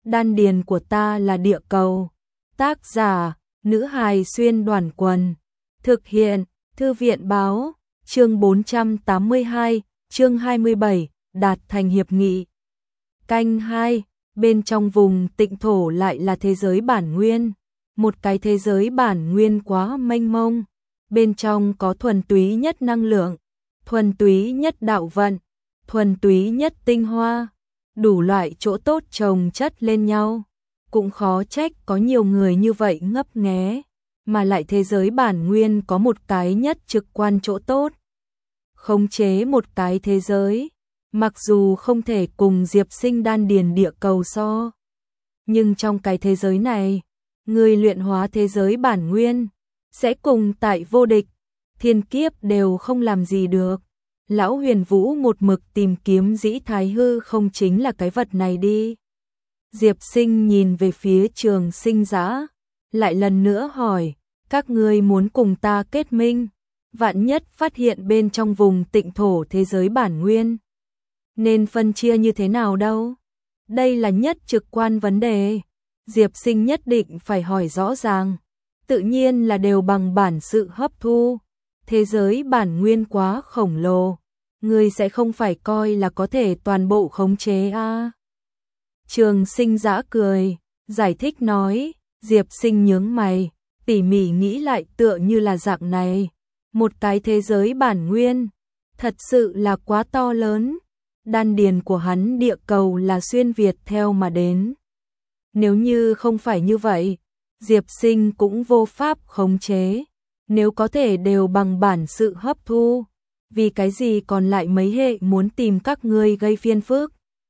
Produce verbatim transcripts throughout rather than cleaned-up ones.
Đan điền của ta là địa cầu. Tác giả, nữ hài xuyên đoàn quần. Thực hiện, thư viện báo, chương bốn trăm tám mươi hai, chương hai mươi bảy, đạt thành hiệp nghị. Canh hai, bên trong vùng tịnh thổ lại là thế giới bản nguyên. Một cái thế giới bản nguyên quá mênh mông. Bên trong có thuần túy nhất năng lượng, thuần túy nhất đạo vận, thuần túy nhất tinh hoa, đủ loại chỗ tốt chồng chất lên nhau. Cũng khó trách có nhiều người như vậy ngấp nghé, mà lại thế giới bản nguyên có một cái nhất trực quan chỗ tốt. Khống chế một cái thế giới, mặc dù không thể cùng Diệp Sinh đan điền địa cầu so, nhưng trong cái thế giới này, người luyện hóa thế giới bản nguyên sẽ cùng tại vô địch, thiên kiếp đều không làm gì được. Lão Huyền Vũ một mực tìm kiếm dĩ thái hư không chính là cái vật này đi. Diệp Sinh nhìn về phía Trường Sinh Giã, lại lần nữa hỏi, các ngươi muốn cùng ta kết minh, vạn nhất phát hiện bên trong vùng tịnh thổ thế giới bản nguyên, nên phân chia như thế nào đâu? Đây là nhất trực quan vấn đề, Diệp Sinh nhất định phải hỏi rõ ràng. Tự nhiên là đều bằng bản sự hấp thu. Thế giới bản nguyên quá khổng lồ, người sẽ không phải coi là có thể toàn bộ khống chế a. À. Trường Sinh Giã cười, giải thích nói, Diệp Sinh nhướng mày, tỉ mỉ nghĩ lại tựa như là dạng này. Một cái thế giới bản nguyên, thật sự là quá to lớn. Đan điền của hắn địa cầu là xuyên Việt theo mà đến. Nếu như không phải như vậy, Diệp Sinh cũng vô pháp khống chế. Nếu có thể đều bằng bản sự hấp thu, vì cái gì còn lại mấy hệ muốn tìm các ngươi gây phiền phức?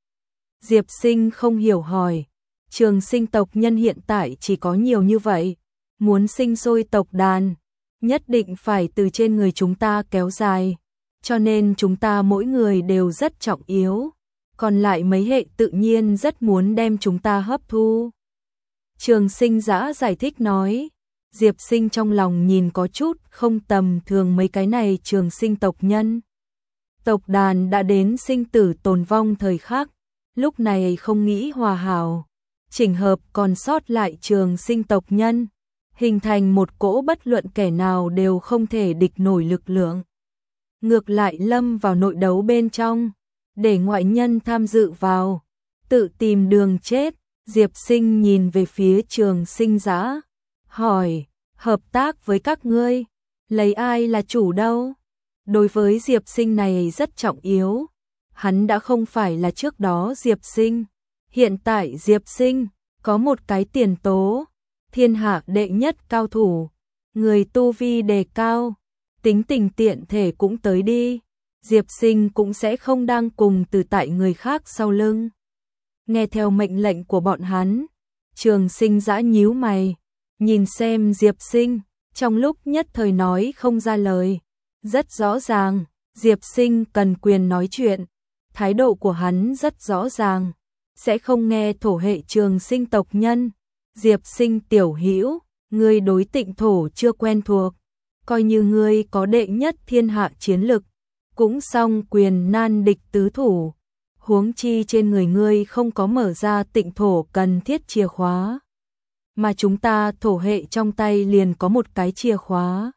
Diệp Sinh không hiểu hỏi, Trường Sinh tộc nhân hiện tại chỉ có nhiều như vậy, muốn sinh sôi tộc đàn, nhất định phải từ trên người chúng ta kéo dài, cho nên chúng ta mỗi người đều rất trọng yếu, còn lại mấy hệ tự nhiên rất muốn đem chúng ta hấp thu. Trường Sinh Giã giải thích nói, Diệp Sinh trong lòng nhìn có chút không tầm thường mấy cái này Trường Sinh tộc nhân. Tộc đàn đã đến sinh tử tồn vong thời khắc, lúc này không nghĩ hòa hảo, chỉnh hợp còn sót lại Trường Sinh tộc nhân, hình thành một cỗ bất luận kẻ nào đều không thể địch nổi lực lượng. Ngược lại lâm vào nội đấu bên trong, để ngoại nhân tham dự vào, tự tìm đường chết. Diệp Sinh nhìn về phía Trường Sinh Giã, hỏi, hợp tác với các ngươi, lấy ai là chủ đâu? Đối với Diệp Sinh này rất trọng yếu, hắn đã không phải là trước đó Diệp Sinh, hiện tại Diệp Sinh có một cái tiền tố, thiên hạ đệ nhất cao thủ, người tu vi đề cao, tính tình tiện thể cũng tới đi, Diệp Sinh cũng sẽ không đang cùng từ tại người khác sau lưng. Nghe theo mệnh lệnh của bọn hắn, Trường Sinh Giã nhíu mày, nhìn xem Diệp Sinh, trong lúc nhất thời nói không ra lời. Rất rõ ràng, Diệp Sinh cần quyền nói chuyện, thái độ của hắn rất rõ ràng, sẽ không nghe thổ hệ Trường Sinh tộc nhân. Diệp Sinh tiểu hữu, ngươi đối tịnh thổ chưa quen thuộc, coi như ngươi có đệ nhất thiên hạ chiến lực, cũng song quyền nan địch tứ thủ. Huống chi trên người ngươi không có mở ra tịnh thổ cần thiết chìa khóa, mà chúng ta thổ hệ trong tay liền có một cái chìa khóa.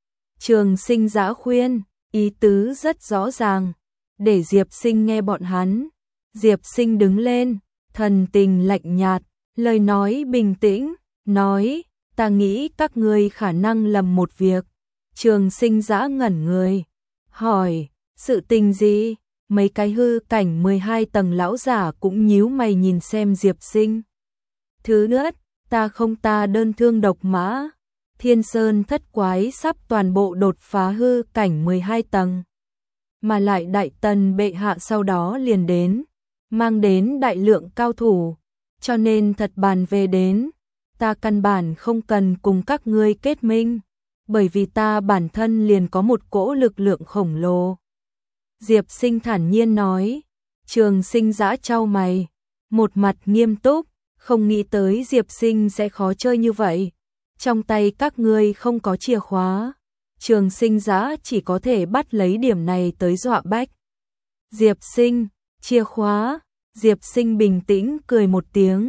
Trường Sinh Giã khuyên, ý tứ rất rõ ràng, để Diệp Sinh nghe bọn hắn. Diệp Sinh đứng lên, thần tình lạnh nhạt, lời nói bình tĩnh, nói, ta nghĩ các ngươi khả năng lầm một việc. Trường Sinh Giã ngẩn người, hỏi, sự tình gì? Mấy cái hư cảnh mười hai tầng lão giả cũng nhíu mày nhìn xem Diệp Sinh. Thứ nữa, ta không ta đơn thương độc mã, Thiên Sơn thất quái sắp toàn bộ đột phá hư cảnh mười hai tầng. Mà lại đại tần bệ hạ sau đó liền đến, mang đến đại lượng cao thủ, cho nên thật bàn về đến, ta căn bản không cần cùng các ngươi kết minh, bởi vì ta bản thân liền có một cỗ lực lượng khổng lồ. Diệp Sinh thản nhiên nói, Trường Sinh Giã chau mày, một mặt nghiêm túc, không nghĩ tới Diệp Sinh sẽ khó chơi như vậy. Trong tay các ngươi không có chìa khóa, Trường Sinh Giã chỉ có thể bắt lấy điểm này tới dọa bách. Diệp Sinh, chìa khóa, Diệp Sinh bình tĩnh cười một tiếng,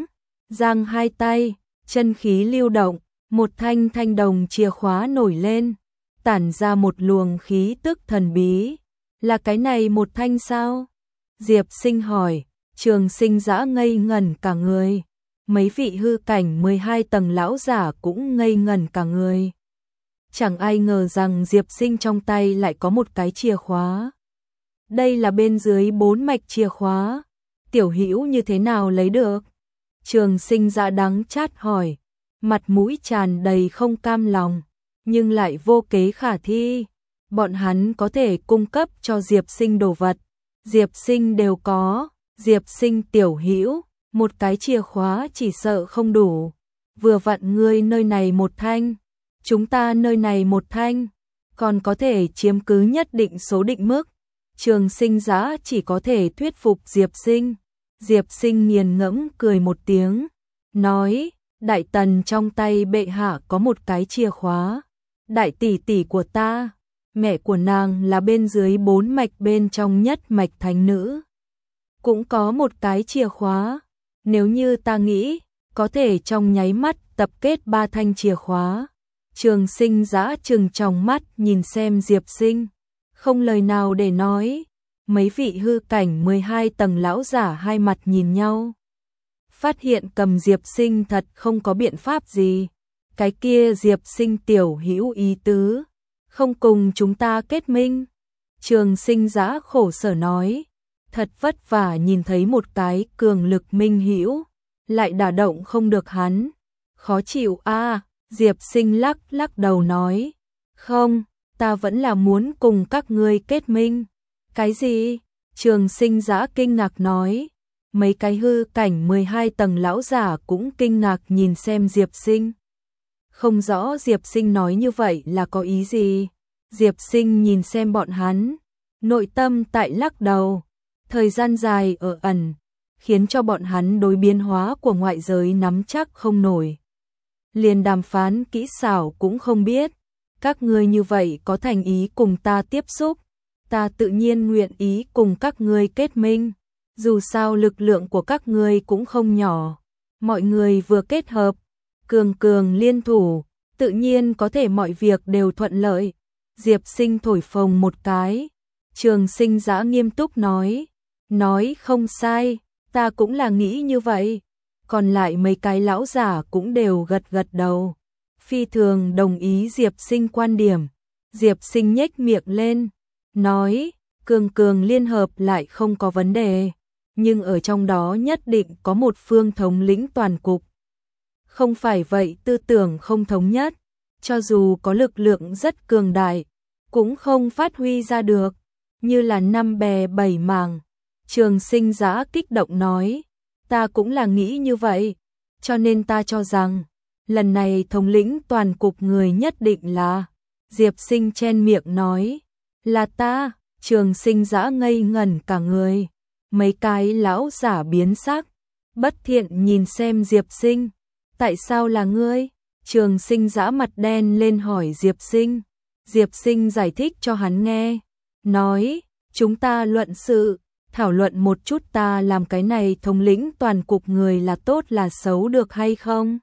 giang hai tay, chân khí lưu động, một thanh thanh đồng chìa khóa nổi lên, tản ra một luồng khí tức thần bí. Là cái này một thanh sao? Diệp Sinh hỏi. Trường Sinh Dã ngây ngẩn cả người. Mấy vị hư cảnh mười hai tầng lão giả cũng ngây ngẩn cả người. Chẳng ai ngờ rằng Diệp Sinh trong tay lại có một cái chìa khóa. Đây là bên dưới bốn mạch chìa khóa. Tiểu Hữu như thế nào lấy được? Trường Sinh Dã đắng chát hỏi, mặt mũi tràn đầy không cam lòng, nhưng lại vô kế khả thi. Bọn hắn có thể cung cấp cho Diệp Sinh đồ vật, Diệp Sinh đều có. Diệp Sinh tiểu hữu, một cái chìa khóa chỉ sợ không đủ. Vừa vặn ngươi nơi này một thanh, chúng ta nơi này một thanh, còn có thể chiếm cứ nhất định số định mức. Trường Sinh Dã chỉ có thể thuyết phục Diệp Sinh. Diệp Sinh nghiền ngẫm cười một tiếng, nói, đại tần trong tay bệ hạ có một cái chìa khóa. Đại tỷ tỷ của ta, mẹ của nàng là bên dưới bốn mạch bên trong nhất mạch thánh nữ, cũng có một cái chìa khóa. Nếu như ta nghĩ, có thể trong nháy mắt tập kết ba thanh chìa khóa. Trường Sinh Dã trừng tròng mắt nhìn xem Diệp Sinh, không lời nào để nói. Mấy vị hư cảnh mười hai tầng lão giả hai mặt nhìn nhau, phát hiện cầm Diệp Sinh thật không có biện pháp gì. Cái kia Diệp Sinh tiểu hữu ý tứ, không cùng chúng ta kết minh. Trường Sinh Dã khổ sở nói, thật vất vả nhìn thấy một cái cường lực minh hữu, lại đả động không được hắn, khó chịu a. À, Diệp Sinh lắc lắc đầu nói, không, ta vẫn là muốn cùng các ngươi kết minh. Cái gì? Trường Sinh Dã kinh ngạc nói. Mấy cái hư cảnh mười hai tầng lão giả cũng kinh ngạc nhìn xem Diệp Sinh. Không rõ Diệp Sinh nói như vậy là có ý gì. Diệp Sinh nhìn xem bọn hắn, nội tâm tại lắc đầu. Thời gian dài ở ẩn, khiến cho bọn hắn đối biến hóa của ngoại giới nắm chắc không nổi. Liền đàm phán kỹ xảo cũng không biết. Các ngươi như vậy có thành ý cùng ta tiếp xúc, ta tự nhiên nguyện ý cùng các ngươi kết minh. Dù sao lực lượng của các ngươi cũng không nhỏ, mọi người vừa kết hợp, cường cường liên thủ, tự nhiên có thể mọi việc đều thuận lợi. Diệp Sinh thổi phồng một cái. Trường Sinh Dã nghiêm túc nói, nói không sai, ta cũng là nghĩ như vậy. Còn lại mấy cái lão giả cũng đều gật gật đầu, phi thường đồng ý Diệp Sinh quan điểm. Diệp Sinh nhếch miệng lên, nói, cường cường liên hợp lại không có vấn đề, nhưng ở trong đó nhất định có một phương thống lĩnh toàn cục. Không phải vậy tư tưởng không thống nhất, cho dù có lực lượng rất cường đại, cũng không phát huy ra được, như là năm bè bảy mảng. Trường Sinh Dã kích động nói, ta cũng là nghĩ như vậy, cho nên ta cho rằng, lần này thống lĩnh toàn cục người nhất định là... Diệp Sinh chen miệng nói, là ta. Trường Sinh Dã ngây ngẩn cả người. Mấy cái lão giả biến sắc, bất thiện nhìn xem Diệp Sinh. Tại sao là ngươi? Trường Sinh Dã mặt đen lên hỏi Diệp Sinh. Diệp Sinh giải thích cho hắn nghe, nói, chúng ta luận sự, thảo luận một chút ta làm cái này thống lĩnh toàn cục người là tốt là xấu được hay không?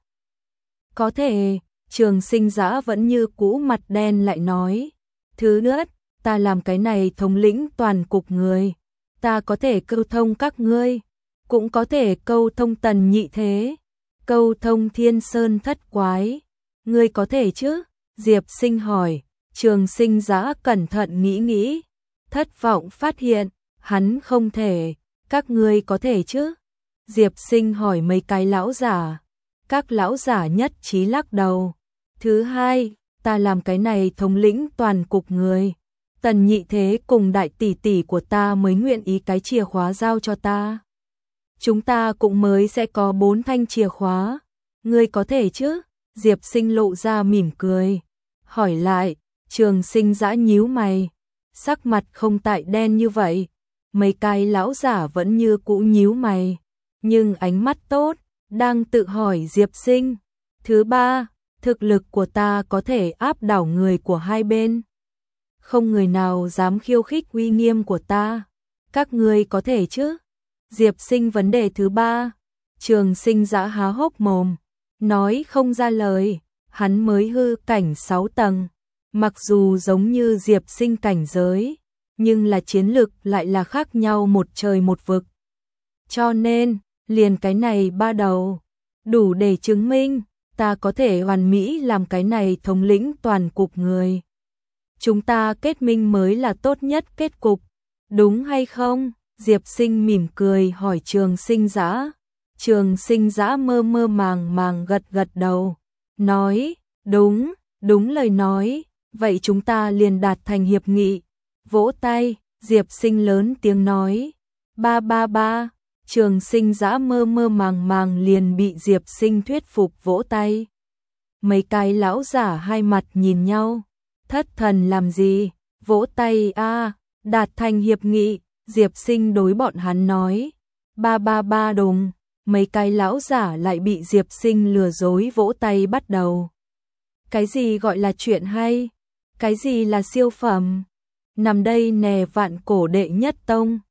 Có thể. Trường Sinh Dã vẫn như cũ mặt đen lại nói, thứ nữa, ta làm cái này thống lĩnh toàn cục người, ta có thể câu thông các ngươi, cũng có thể câu thông Tần Nhị Thế, câu thông Thiên Sơn Thất Quái, ngươi có thể chứ? Diệp Sinh hỏi. Trường Sinh Dã cẩn thận nghĩ nghĩ, thất vọng phát hiện, hắn không thể. Các ngươi có thể chứ? Diệp Sinh hỏi mấy cái lão giả. Các lão giả nhất trí lắc đầu. Thứ hai, ta làm cái này thống lĩnh toàn cục người, Tần Nhị Thế cùng đại tỷ tỷ của ta mới nguyện ý cái chìa khóa giao cho ta. Chúng ta cũng mới sẽ có bốn thanh chìa khóa. Ngươi có thể chứ? Diệp Sinh lộ ra mỉm cười, hỏi lại. Trường Sinh Dã nhíu mày, sắc mặt không tại đen như vậy. Mấy cái lão giả vẫn như cũ nhíu mày, nhưng ánh mắt tốt, đang tự hỏi Diệp Sinh. Thứ ba, thực lực của ta có thể áp đảo người của hai bên. Không người nào dám khiêu khích uy nghiêm của ta. Các ngươi có thể chứ? Diệp Sinh vấn đề thứ ba. Trường Sinh Dã há hốc mồm, nói không ra lời, hắn mới hư cảnh sáu tầng, mặc dù giống như Diệp Sinh cảnh giới, nhưng là chiến lực lại là khác nhau một trời một vực. Cho nên, liền cái này ba đầu, đủ để chứng minh, ta có thể hoàn mỹ làm cái này thống lĩnh toàn cục người. Chúng ta kết minh mới là tốt nhất kết cục, đúng hay không? Diệp Sinh mỉm cười hỏi Trường Sinh Dã. Trường Sinh Dã mơ mơ màng màng gật gật đầu, nói, đúng, đúng lời nói, vậy chúng ta liền đạt thành hiệp nghị. Vỗ tay, Diệp Sinh lớn tiếng nói, ba ba ba, Trường Sinh Dã mơ mơ màng màng liền bị Diệp Sinh thuyết phục vỗ tay. Mấy cái lão giả hai mặt nhìn nhau, thất thần làm gì, vỗ tay a, đạt thành hiệp nghị, Diệp Sinh đối bọn hắn nói, ba ba ba đùng, mấy cái lão giả lại bị Diệp Sinh lừa dối vỗ tay bắt đầu. Cái gì gọi là chuyện hay? Cái gì là siêu phẩm? Nằm đây nè vạn cổ đệ nhất tông,